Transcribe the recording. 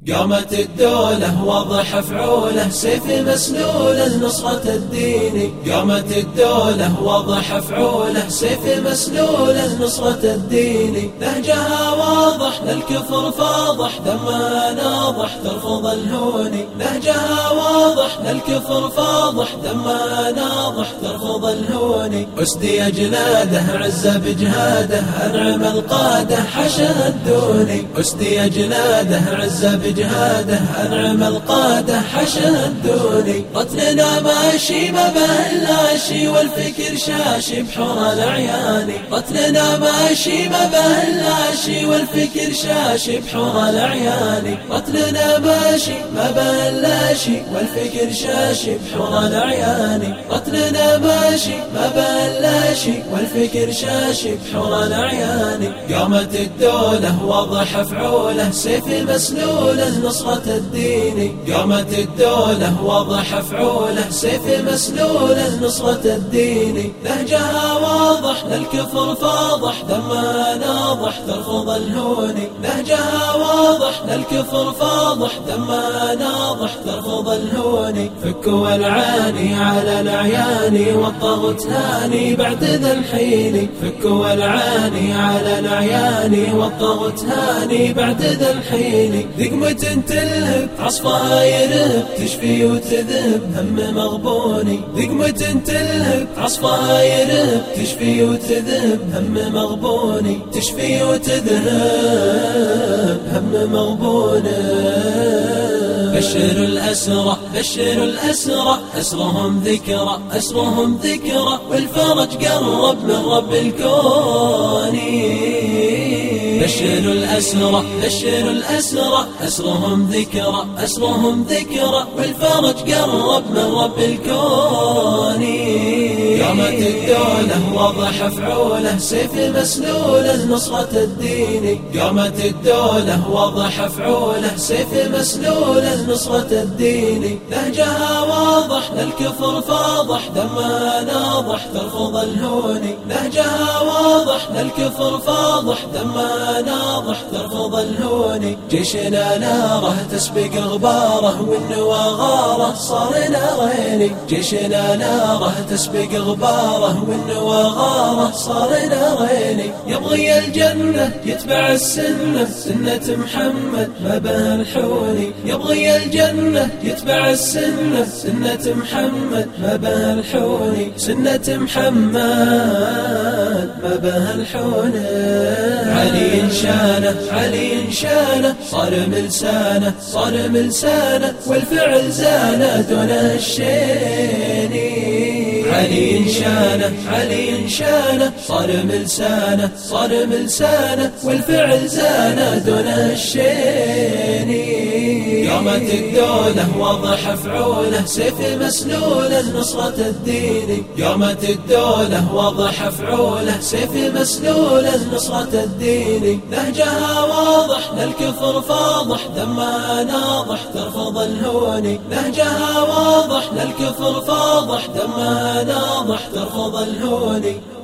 قامت الدولة واضح فعوله سيف مسلول نصرة الدين. قامت الدولة واضح فعوله سيف مسلول نصرة الدين. نهجها واضح للكفر فاضح دمها ناضح ترفض الهون. نهجها واضح للكفر فاضح دمها ناضح ترفض الهون. أسدي أجناده عز بجهاده أنعم القادة حشا الدوني. أسدي أجناده عز بجهاده أنعم القادة حشا الدوني. قتلنا ماشي ما بهلاشي والفكر شاشي بحور الأعيان. قتلنا ماشي ما بهلاشي والفكر شاشي بحور الأعيان. قتلنا ماشي ما بهلاشي والفكر شاشي بحور الأعيان. قتلنا ماشي ما بهلاشي والفكر شاشي بحور الأعيان. قامت الدولة واضح فعوله سيف مسلول نصرة الدين. قامت الدولة واضح فعوله سيف مسلول نصرة الدين. نهجها واضح للكفر فاضح دمها ناضح ترفض الهون. نهجها واضح للكفر فاضح دمها ناضح ترفض الهون. فكوا العاني على الأعيان والطغت هاني بعد ذا الحين. فكوا العاني على الأعيان والطغت هاني بعد ذا الحين. ذقمة تلهب عصفها يرهب تشفي وتذهب هم مغبوني. ذقمة تلهب عصفها يرهب تشفي وتذهب هم مغبوني. تشفي وتذهب هم مغبوني. بشر الأسرى بشر الأسرى أسرهم ذكرى أسرهم ذكرى والفرج قرب من رب الكون. بشر الأسرى بشر الأسرى أسرهم ذكرى أسرهم ذكرى والفرج قرب من رب الكون. قامت الدولة واضح فعوله سيف مسلول نصرة الدين. قامت الدولة واضح فعوله سيف مسلول نصرة الدين. نهجها واضح للكفر فاضح دمها ناضح ترفض الهون. نهجها واضح للكفر فاضح دمها ناضح ترفض الهون. جيشنا ناره تسبق غباره والنوى غاره صار نارين. جيشنا ناره تسبق غباره والنوى غاره صار نارين. يبغي الجنة يتبع السنة سنة محمد ما بها الحوني. يبغي الجنة يتبع السنة سنة محمد ما بها الحوني. سنة محمد ما بها الحوني. علي شانه علي شانه صارم لسانه صارم لسانه والفعل زانه دون الشيني. علي شانه علي شانه صارم لسانه صارم لسانه والفعل زانه دون الشيني. قامت الدولة واضح فعوله سيف مسلول نصرة الدين. قامت الدولة واضح فعوله سيف مسلول نصرة الدين. نهجها واضح للكفر فاضح دمها ناضح ترفض الهون. نهجها واضح للكفر فاضح دمها ناضح ترفض الهون.